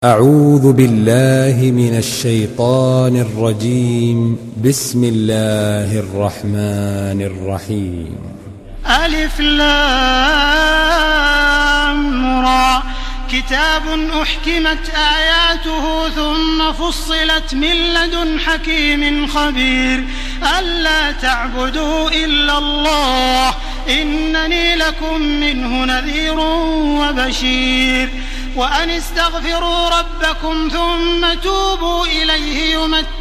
أعوذ بالله من الشيطان الرجيم. بسم الله الرحمن الرحيم. ألف لام را كتاب أحكمت آياته ثم فصلت من لدن حكيم خبير ألا تعبدوا إلا الله إنني لكم منه نذير وبشير وأن استغفروا ربكم ثم توبوا إليه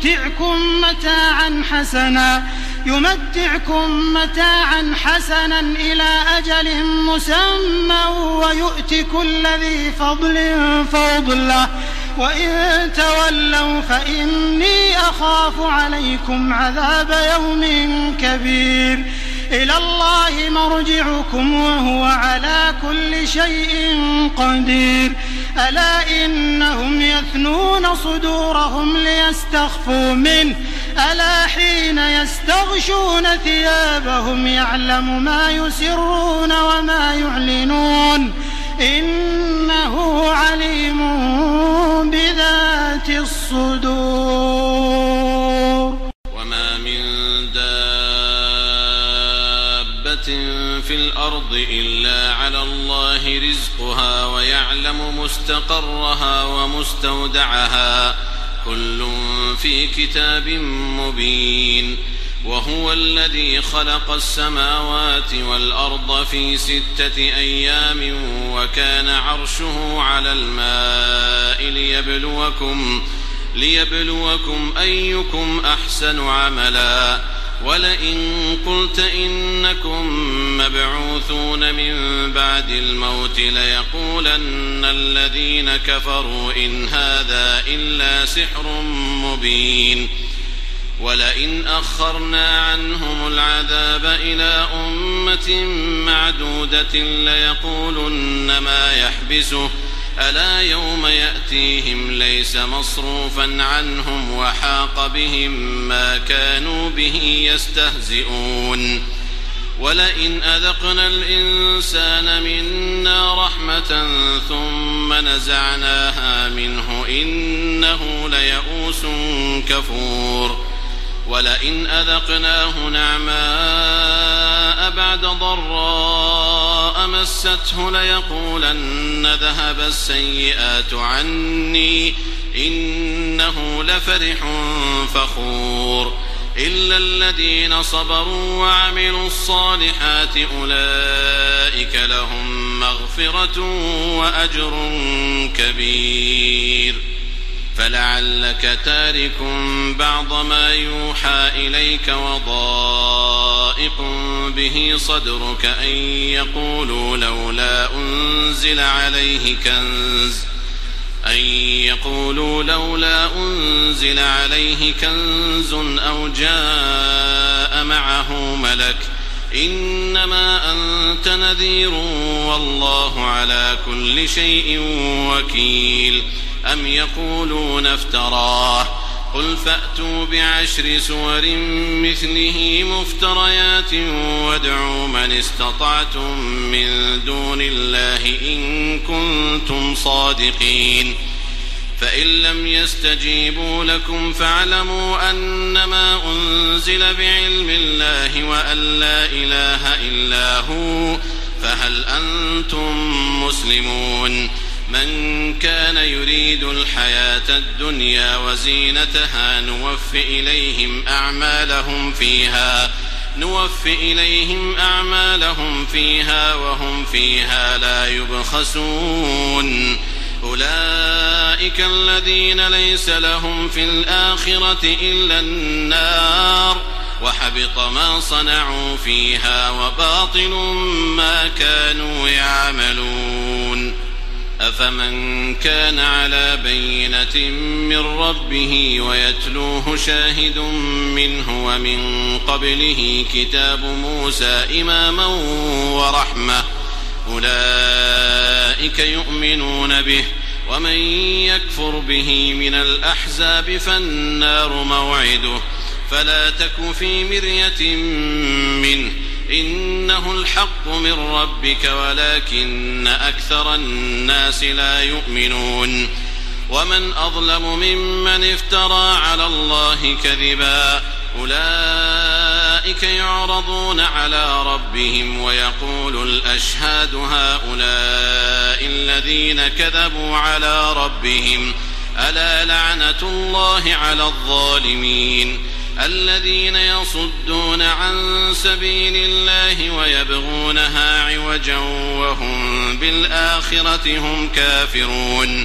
يمتعكم متاعا حسنا إلى أجل مسمى ويؤت كل ذي فضل فضله وإن تولوا فإني أخاف عليكم عذاب يوم كبير إلى الله مرجعكم وهو على كل شيء قدير ألا إنهم يثنون صدورهم ليستخفوا منه ألا حين يستغشون ثيابهم يعلم ما يسرون وما يعلنون إنه عليم بذات الصدور. وما من في الأرض إلا على الله رزقها ويعلم مستقرها ومستودعها كل في كتاب مبين. وهو الذي خلق السماوات والأرض في 6 أيام وكان عرشه على الماء ليبلوكم أيكم أحسن عملا. ولئن قلت إنكم مبعوثون من بعد الموت ليقولن الذين كفروا إن هذا إلا سحر مبين. ولئن أخرنا عنهم العذاب إلى أمة معدودة ليقولن ما يحبسه ألا يوم يأتيهم ليس مصروفا عنهم وحاق بهم ما كانوا به يستهزئون. ولئن أذقنا الإنسان منا رحمة ثم نزعناها منه إنه ليئوس كفور. ولئن أذقناه نعماء بعد ضراء مسته ليقولن ذهب السيئات عني إنه لفرح فخور. إلا الذين صبروا وعملوا الصالحات أولئك لهم مغفرة وأجر كبير. فلعلك تارك بعض ما يوحى إليك وضائق به صدرك أن يقولوا لولا أنزل عليه كنز أو جاء معه ملك إنما أنت نذير والله على كل شيء وكيل. أم يقولون افتراه قل فأتوا ب10 سور مثله مفتريات وادعوا من استطعتم من دون الله إن كنتم صادقين. فإن لم يستجيبوا لكم فاعلموا أنما أنزل بعلم الله وأن لا إله إلا هو فهل أنتم مسلمون. من كان يريد الحياة الدنيا وزينتها نوفي إليهم أعمالهم فيها وهم فيها لا يبخسون. أولئك الذين ليس لهم في الآخرة إلا النار وحبط ما صنعوا فيها وباطل ما كانوا يعملون. أفمن كان على بينة من ربه ويتلوه شاهد منه ومن قبله كتاب موسى إماما ورحمة أولئك يؤمنون به. ومن يكفر به من الأحزاب فالنار موعده فلا تك في مرية منه إنه الحق من ربك ولكن أكثر الناس لا يؤمنون. ومن أظلم ممن افترى على الله كذبا أولئك يعرضون على ربهم ويقول الأشهاد هؤلاء الذين كذبوا على ربهم ألا لعنة الله على الظالمين الذين يصدون عن سبيل الله ويبغونها عوجا وهم بالآخرة هم كافرون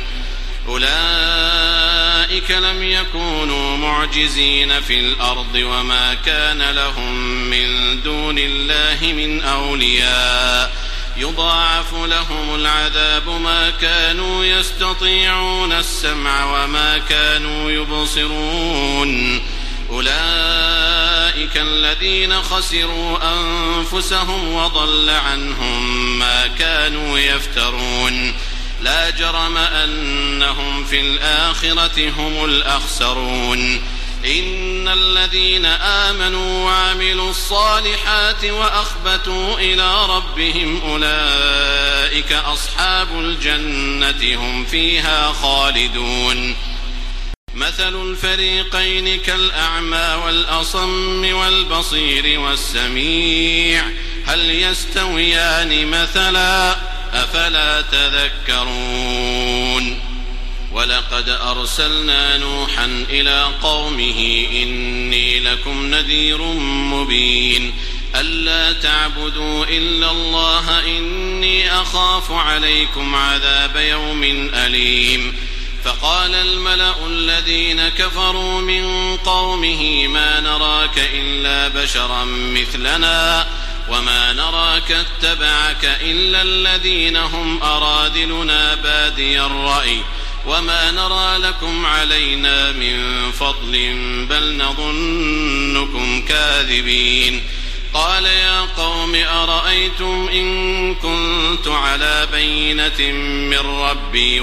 أولئك لم يكونوا معجزين في الأرض وما كان لهم من دون الله من أولياء يضاعف لهم العذاب ما كانوا يستطيعون السمع وما كانوا يبصرون أولئك الذين خسروا أنفسهم وضل عنهم ما كانوا يفترون لا جرم أنهم في الآخرة هم الأخسرون إن الذين آمنوا وعملوا الصالحات وأخبتوا إلى ربهم أولئك أصحاب الجنة هم فيها خالدون مثل الفريقين كالأعمى والأصم والبصير والسميع هل يستويان مثلا أفلا تذكرون ولقد أرسلنا نوحا إلى قومه إني لكم نذير مبين ألا تعبدوا إلا الله إني أخاف عليكم عذاب يوم أليم فقال الملأ الذين كفروا من قومه ما نراك إلا بشرا مثلنا وما نراك اتبعك إلا الذين هم أراذلنا بادي الرأي وما نرى لكم علينا من فضل بل نظنكم كاذبين قال يا قوم أرأيتم إن كنت على بينة من ربي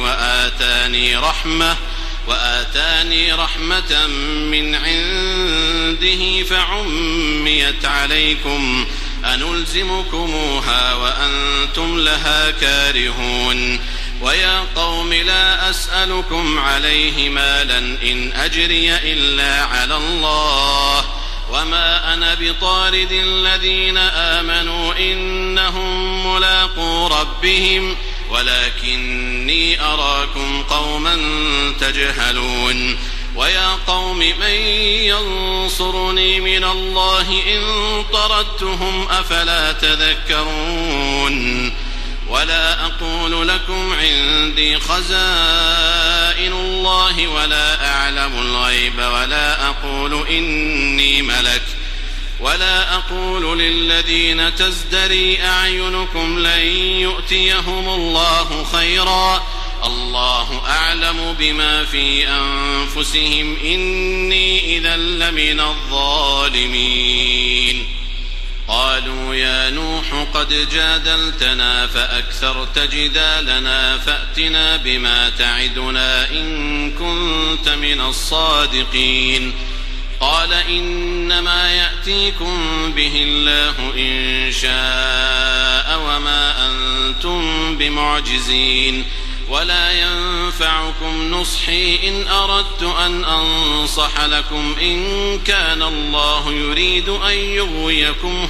وآتاني رحمة من عنده فعميت عليكم أنلزمكموها وأنتم لها كارهون ويا قوم لا أسألكم عليه مالا إن أجري إلا على الله وما أنا بطارد الذين آمنوا إنهم ملاقو ربهم ولكني أراكم قوما تجهلون ويا قوم من ينصرني من الله إن طردتهم أفلا تذكرون ولا أقول لكم عندي خزائن الله ولا أعلم الغيب ولا أقول إني ملك ولا أقول للذين تزدري أعينكم لن يؤتيهم الله خيرا الله أعلم بما في أنفسهم إني إذا لمن الظالمين قالوا يا نوح قد جادلتنا فأكثرت جدالنا فأتنا بما تعدنا إن كنت من الصادقين قال إنما يأتيكم به الله إن شاء وما أنتم بمعجزين ولا ينفعكم نصحي إن أردت أن أنصح لكم إن كان الله يريد أن يغويكم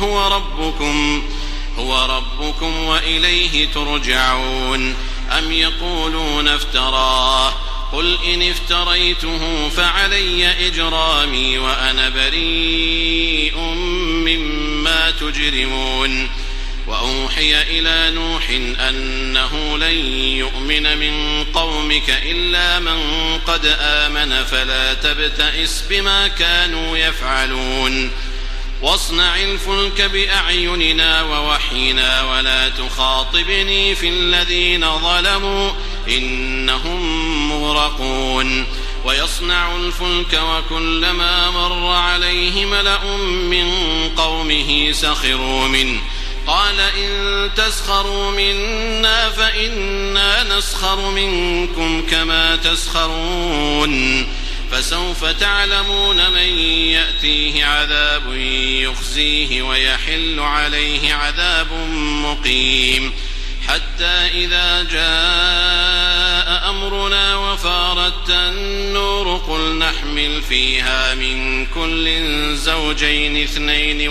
هو ربكم وإليه ترجعون أم يقولون افتراه قل إن افتريته فعلي إجرامي وأنا بريء مما تجرمون وأوحي إلى نوح أنه لن يؤمن من قومك إلا من قد آمن فلا تبتئس بما كانوا يفعلون واصنع الفلك بأعيننا ووحينا ولا تخاطبني في الذين ظلموا إنهم مغرقون ويصنع الفلك وكلما مر عليه ملأ من قومه سخروا منه قال إن تسخروا منا فإنا نسخر منكم كما تسخرون فسوف تعلمون من يأتيه عذاب يخزيه ويحل عليه عذاب مقيم حتى إذا جاء جاء أمرنا وفارت النور قل نحمل فيها من كل زوجين اثنين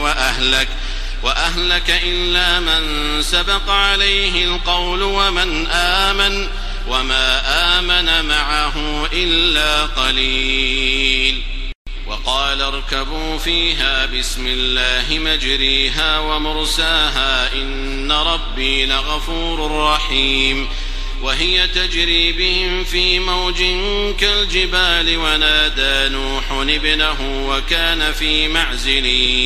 وأهلك إلا من سبق عليه القول وما آمن معه إلا قليل. وقال اركبوا فيها بسم الله مجريها ومرساها إن ربي لغفور رحيم. وهي تجري بهم في موج كالجبال ونادى نوح ابنه وكان في معزل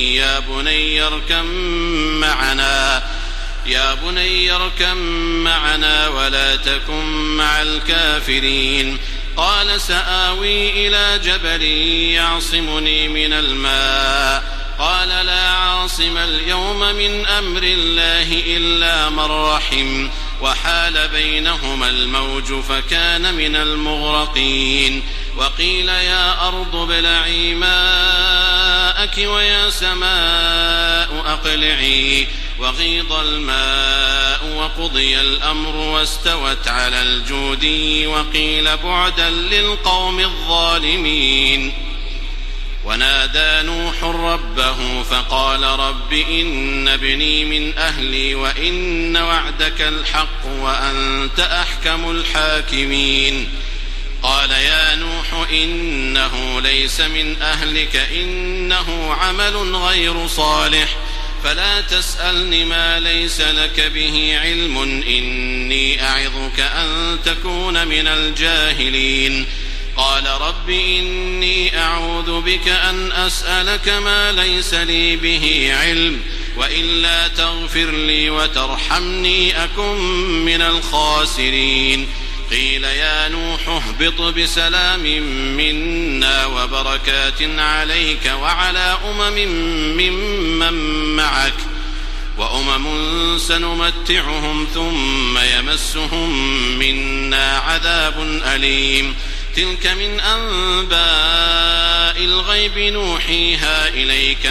يا بني اركب معنا ولا تكن مع الكافرين. قال سآوي إلى جبل يعصمني من الماء قال لا عاصم اليوم من أمر الله إلا من رحم وحال بينهما الموج فكان من المغرقين. وقيل يا أرض ابلعي ماءك ويا سماء أقلعي وغيض الماء وقضي الأمر واستوت على الجودي وقيل بعدا للقوم الظالمين. ونادى نوح ربه فقال رب إن ابني من أهلي وإن وعدك الحق وأنت أحكم الحاكمين. قال يا نوح إنه ليس من أهلك إنه عمل غير صالح فلا تسألني ما ليس لك به علم إني أعظك أن تكون من الجاهلين. قال رب إني أعوذ بك أن أسألك ما ليس لي به علم وإلا تغفر لي وترحمني أكن من الخاسرين. قيل يا نوح اهبط بسلام منا وبركات عليك وعلى ممن معك وأمم سنمتعهم ثم يمسهم منا عذاب أليم. تلك من أنباء الغيب نوحيها إليك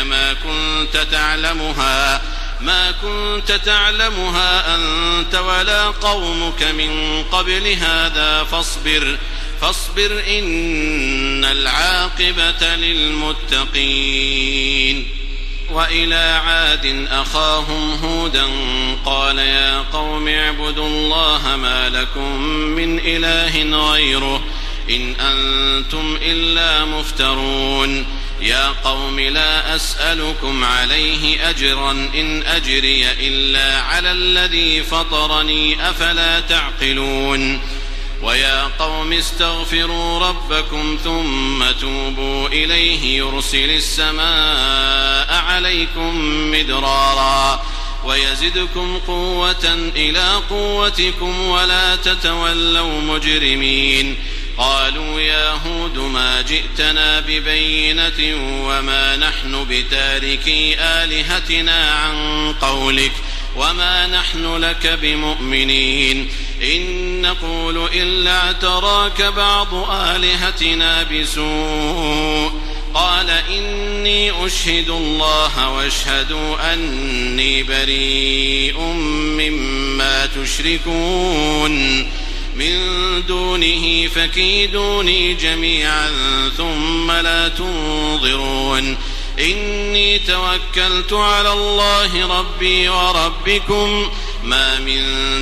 ما كنت تعلمها أنت ولا قومك من قبل هذا فاصبر إن العاقبة للمتقين. وإلى عاد أخاهم هودا قال يا قوم اعبدوا الله ما لكم من إله غيره إن أنتم إلا مفترون. يا قوم لا أسألكم عليه أجرا إن أجري إلا على الذي فطرني أفلا تعقلون. ويا قوم استغفروا ربكم ثم توبوا إليه يرسل السماء عليكم مدرارا ويزدكم قوة إلى قوتكم ولا تتولوا مجرمين. قالوا يا هود ما جئتنا ببينة وما نحن بتاركي آلهتنا عن قولك وما نحن لك بمؤمنين إن نقول إلا اعتراك بعض آلهتنا بسوء. قال إني أشهد الله واشهدوا أني بريء مما تشركون من دونه فكيدوني جميعا ثم لا تنظرون. إني توكلت على الله ربي وربكم ما من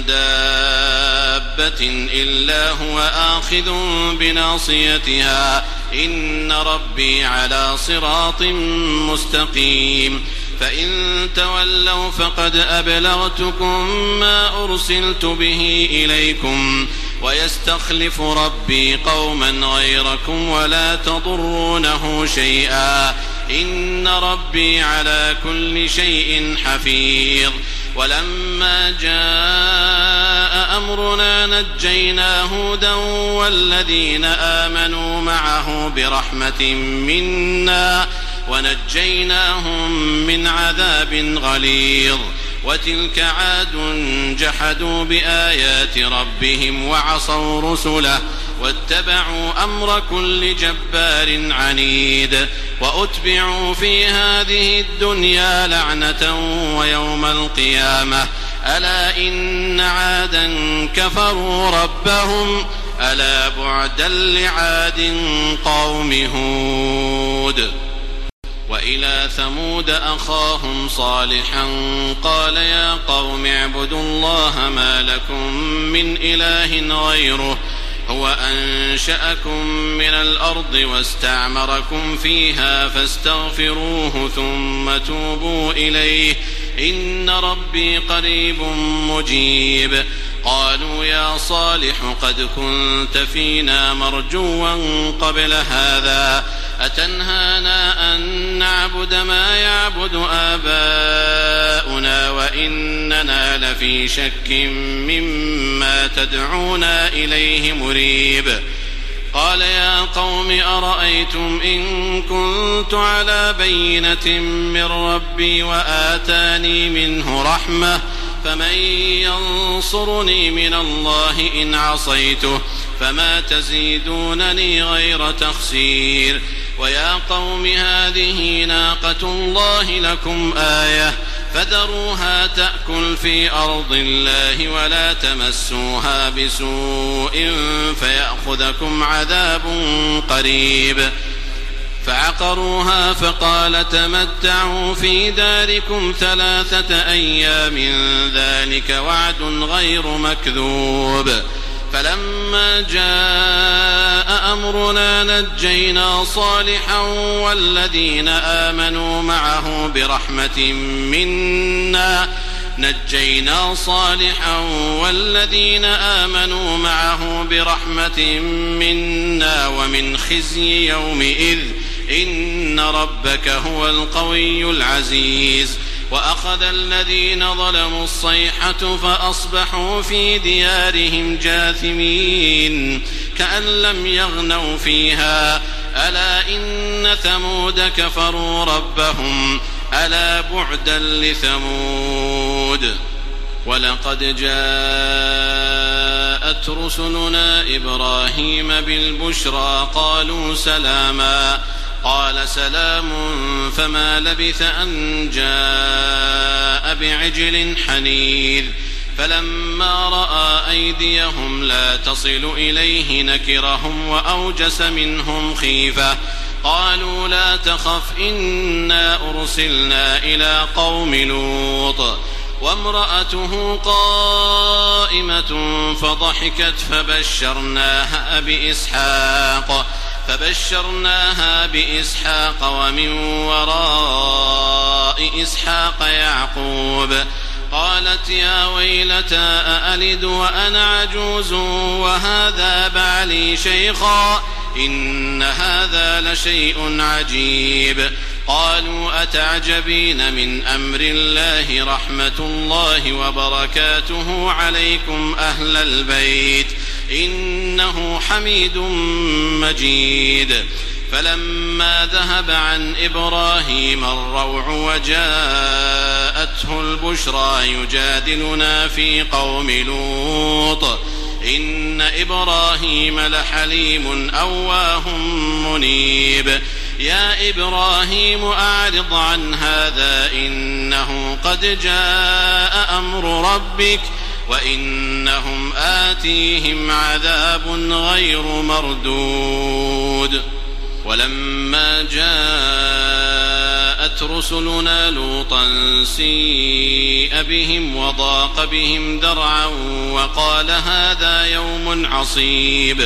دابة إلا هو آخذ بناصيتها إن ربي على صراط مستقيم. فإن تولوا فقد أبلغتكم ما أرسلت به إليكم ويستخلف ربي قوما غيركم ولا تضرونه شيئا إن ربي على كل شيء حفيظ. ولما جاء أمرنا نجينا هودا والذين آمنوا معه برحمة منا ونجيناهم من عذاب غليظ. وتلك عاد جحدوا بآيات ربهم وعصوا رسله واتبعوا أمر كل جبار عنيد. وأتبعوا في هذه الدنيا لعنة ويوم القيامة ألا إن عادا كفروا ربهم ألا بعدا لعاد قوم هود. وإلى ثمود أخاهم صالحا قال يا قوم اعبدوا الله ما لكم من إله غيره هو أنشأكم من الأرض واستعمركم فيها فاستغفروه ثم توبوا إليه إن ربي قريب مجيب. قالوا يا صالح قد كنت فينا مرجوا قبل هذا أتنهانا أن نعبد ما يعبد آباؤنا وإننا لفي شك مما تدعونا إليه مريب. قال يا قوم أرأيتم إن كنت على بينة من ربي وآتاني منه رحمة فمن ينصرني من الله إن عصيته فما تزيدونني غير تخسير. ويا قوم هذه ناقة الله لكم آية فذروها تأكل في أرض الله ولا تمسوها بسوء فيأخذكم عذاب قريب. فعقروها فقال تمتعوا في داركم 3 أيام ذلك وعد غير مكذوب. فلما جاء أمرنا نجينا صالحا والذين آمنوا معه برحمة منا ومن خزي يومئذ إن ربك هو القوي العزيز. وأخذ الذين ظلموا الصيحة فأصبحوا في ديارهم جاثمين كأن لم يغنوا فيها ألا إن ثمود كفروا ربهم ألا بعدا لثمود. ولقد جاءت رسلنا إبراهيم بالبشرى قالوا سلاما قال سلام فما لبث أن جاء بعجل حنيذ. فلما رأى أيديهم لا تصل إليه نكرهم وأوجس منهم خيفة قالوا لا تخف إنا أرسلنا إلى قوم لوط. وامرأته قائمة فضحكت فبشرناها بإسحاق ومن وراء إسحاق يعقوب. قالت يا ويلتى أألد وأنا عجوز وهذا بعلي شيخا إن هذا لشيء عجيب. قالوا أتعجبين من أمر الله رحمة الله وبركاته عليكم أهل البيت إنه حميد مجيد. فلما ذهب عن إبراهيم الروع وجاءته البشرى يجادلنا في قوم لوط إن إبراهيم لحليم أواه منيب. يا إبراهيم أعرض عن هذا إنه قد جاء أمر ربك وإنهم آتيهم عذاب غير مردود. ولما جاءت رسلنا لوطا سيء بهم وضاق بهم ذرعا وقال هذا يوم عصيب.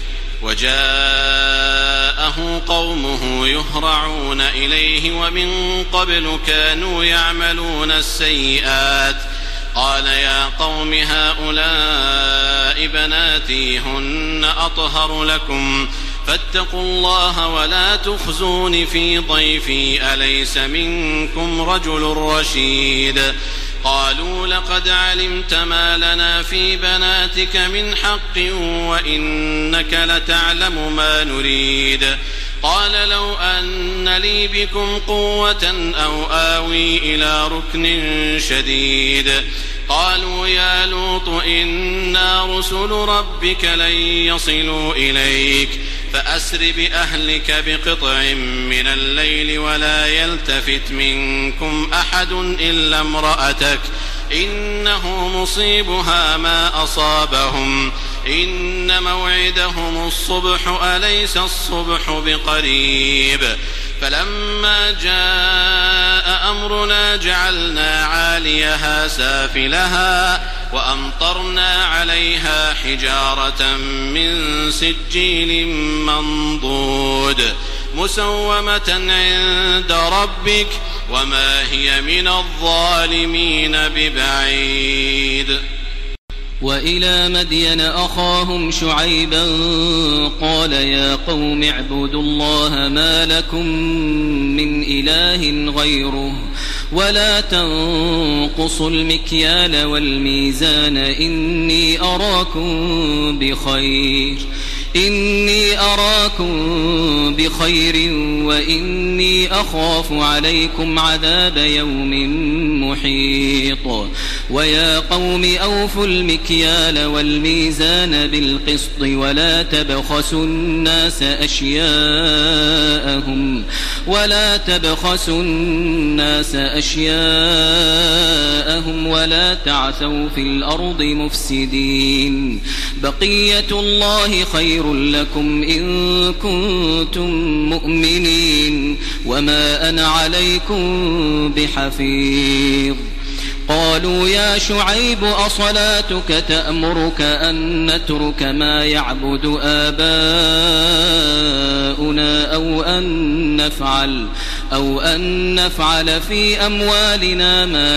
وجاءه قومه يهرعون إليه ومن قبل كانوا يعملون السيئات. قال يا قوم هؤلاء بناتي هن أطهر لكم فاتقوا الله ولا تخزون في ضيفي أليس منكم رجل رشيد. قالوا لقد علمت ما لنا في بناتك من حق وإنك لتعلم ما نريد. قال لو أن لي بكم قوة أو آوي إلى ركن شديد. قالوا يا لوط إنا رسل ربك لن يصلوا إليك فأسر بأهلك بقطع من الليل ولا يلتفت منكم أحد إلا امرأتك إنه مصيبها ما أصابهم إن موعدهم الصبح أليس الصبح بقريب فلما جاء أمرنا جعلنا عاليها سافلها وأمطرنا عليها حجارة من سجيل منضود مسومة عند ربك وما هي من الظالمين ببعيد. وإلى مدين أخاهم شعيبا قال يا قوم اعبدوا الله ما لكم من إله غيره ولا تنقصوا المكيال والميزان إني أراكم بخير وإني أخاف عليكم عذاب يوم محيط. ويا قوم أوفوا المكيال والميزان بالقسط ولا تبخسوا الناس أشياءهم ولا تعثوا في الأرض مفسدين. بقية الله خير لكم إن كنتم مؤمنين وما أنا عليكم بحفيظ. قالوا يا شعيب أصلاتك تأمرك أن نترك ما يعبد آباؤنا أو أن نفعل في أموالنا ما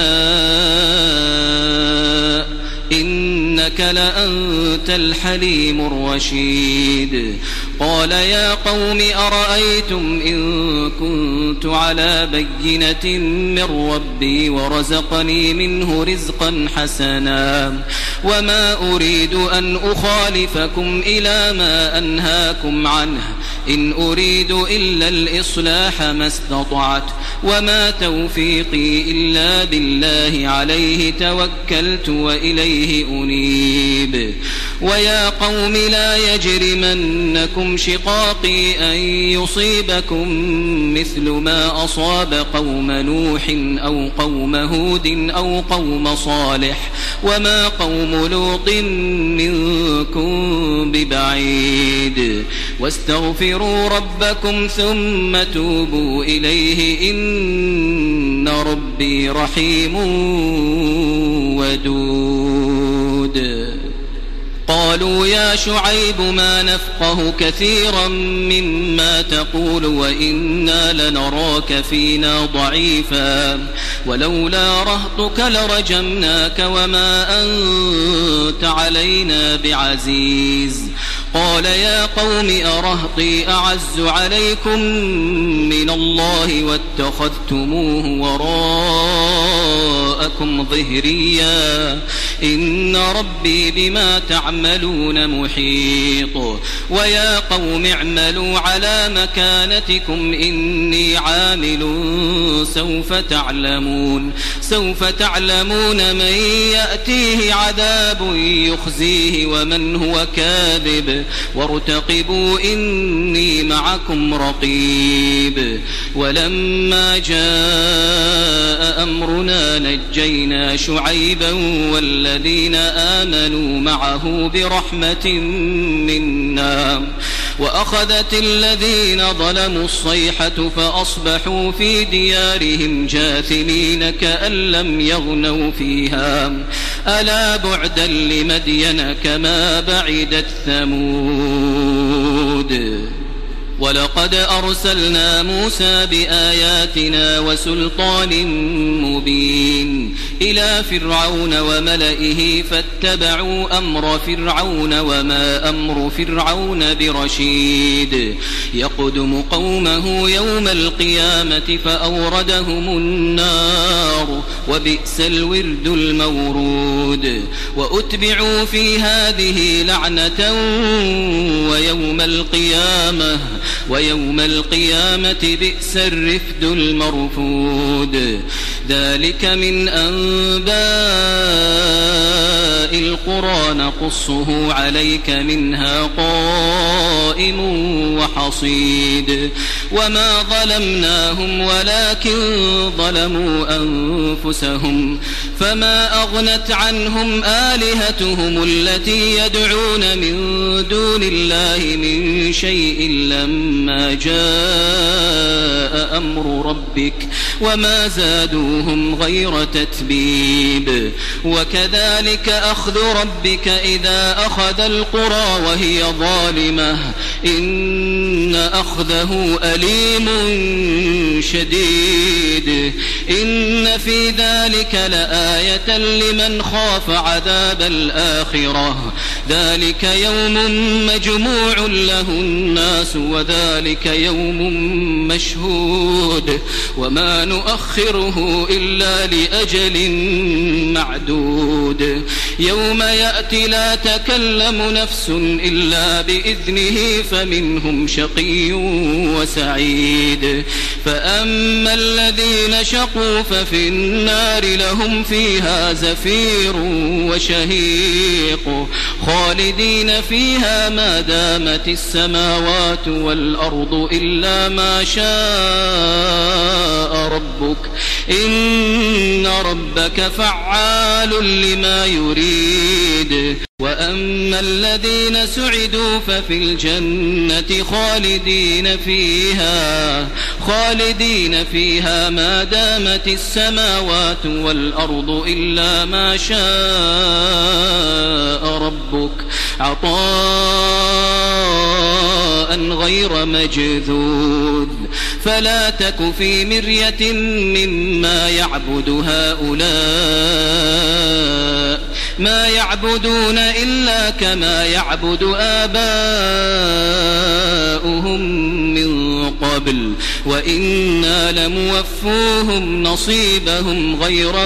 نشاء إنك لأنت الحليم الرشيد. قال يا قوم أرأيتم إن كنت على بينة من ربي ورزقني منه رزقا حسنا وما أريد أن أخالفكم إلى ما أنهاكم عنه إن أريد إلا الإصلاح ما استطعت وما توفيقي إلا بالله عليه توكلت وإليه أنيب. ويا قوم لا يجرمنكم شقاقي أن يصيبكم مثل ما أصاب قوم نوح أو قوم هود أو قوم صالح وما قوم لوط منكم ببعيد. واستغفروا ربكم ثم توبوا إليه إن ربي رحيم ودود. قالوا يا شعيب ما نفقه كثيرا مما تقول وإنا لنراك فينا ضعيفا ولولا رهطك لرجمناك وما أنت علينا بعزيز. قال يا قوم أرهطي أعز عليكم من الله واتخذتموه وراءكم ظهريا إن ربي بما تعملون محيط. ويا قوم اعملوا على مكانتكم إني عامل سوف تعلمون من يأتيه عذاب يخزيه ومن هو كاذب وارتقبوا إني معكم رقيب. ولما جاء أمرنا نجينا شعيبا والذين آمنوا معه برحمة منا وأخذت الذين ظلموا الصيحة فأصبحوا في ديارهم جاثمين كأن لم يغنوا فيها ألا بعدا لمدين كما بعدت ثمود. ولقد أرسلنا موسى بآياتنا وسلطان مبين إلى فرعون وملئه فاتبعوا أمر فرعون وما أمر فرعون برشيد. يقدم قومه يوم القيامة فأوردهم النار وبئس الورد المورود. وأتبعوا في هذه لعنة ويوم القيامة بئس الرفد المرفود. ذلك من أنباء القرى نقصه عليك منها قائم وحصيد. وما ظلمناهم ولكن ظلموا أنفسهم فما أغنت عنهم آلهتهم التي يدعون من دون الله من شيء لما جاء أمر ربك وما زادوهم غير تتبيب وكذلك أخذ ربك إذا أخذ القرى وهي ظالمة إن أخذه أليم شديد إن في ذلك لآية لمن خاف عذاب الآخرة ذلك يوم مجموع له الناس وذلك يوم مشهود وما نؤخره إلا لأجل معدود يوم يأتي لا تكلم نفس إلا بإذنه فمنهم شقي وسعيد فأما الذين شقوا ففي النار لهم فيها زفير وشهيق خالدين فيها ما دامت السماوات والأرض إلا ما شاء ربك إن ربك فعال لما يريد وأما الذين سعدوا ففي الجنة خالدين فيها ما دامت السماوات والأرض إلا ما شاء ربك عطاء غير مجذوذ فلا تك في مرية مما يعبد هؤلاء ما يعبدون إلا كما يعبد آباؤهم من قبل وإنا لموفوهم نصيبهم غير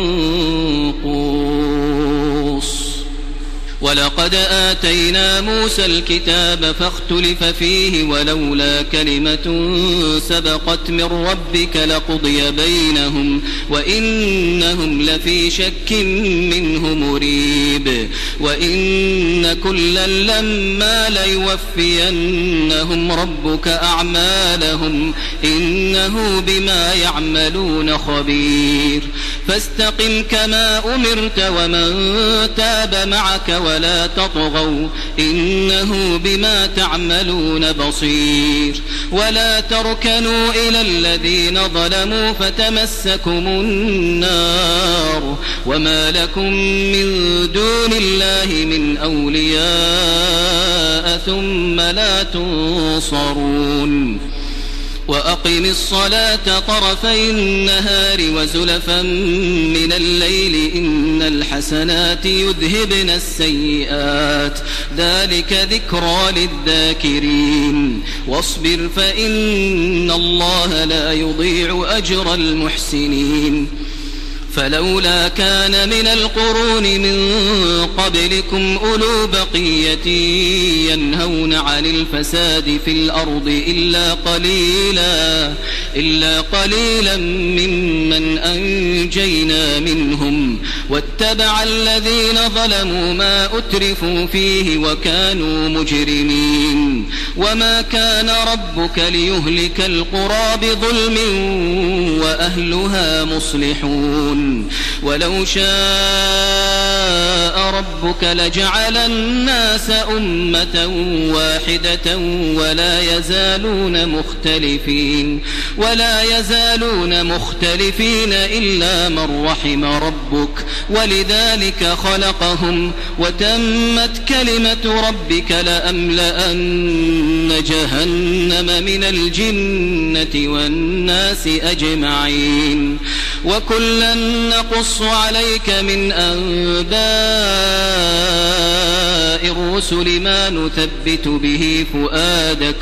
منقوص ولقد آتينا موسى الكتاب فاختلف فيه ولولا كلمة سبقت من ربك لقضي بينهم وإنهم لفي شك منه مريب وإن كلا لما ليوفينهم ربك أعمالهم إنه بما يعملون خبير فاستقم كما أمرت ومن تاب معك ولا تطغوا إنه بما تعملون بصير ولا تركنوا إلى الذين ظلموا فتمسكم النار وما لكم من دون الله من أولياء ثم لا تنصرون وأقم الصلاة طرفي النهار وزلفا من الليل إن الحسنات يذهبن السيئات ذلك ذكرى للذاكرين واصبر فإن الله لا يضيع أجر المحسنين فلولا كان من القرون من قبلكم أولو بقية ينهون عن الفساد في الأرض إلا قليلا ممن أنجينا منهم واتبع الذين ظلموا ما أترفوا فيه وكانوا مجرمين وما كان ربك ليهلك القرى بظلم وأهلها مصلحون ولو شاء ربك لجعل الناس أمة واحدة ولا يزالون مختلفين إلا من رحم ربك ولذلك خلقهم وتمت كلمة ربك لأملأن جهنم من الجنة والناس أجمعين وكلا نقص عليك من أنباء الرسل ما نثبت به فؤادك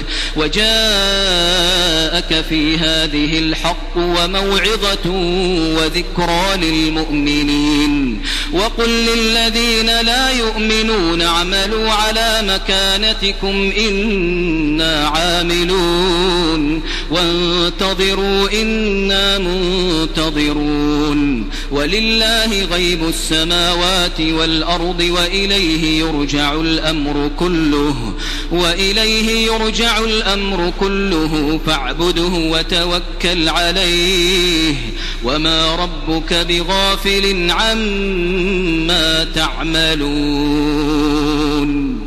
وجاءك في هذه الحق وموعظة وذكرى للمؤمنين وقل للذين لا يؤمنون اعملوا على مكانتكم إنا عاملون وانتظروا إنا منتظرون ولله غيب السماوات والأرض وإليه يرجع الأمر كله فاعبده وتوكل عليه وما ربك بغافل عما تعملون.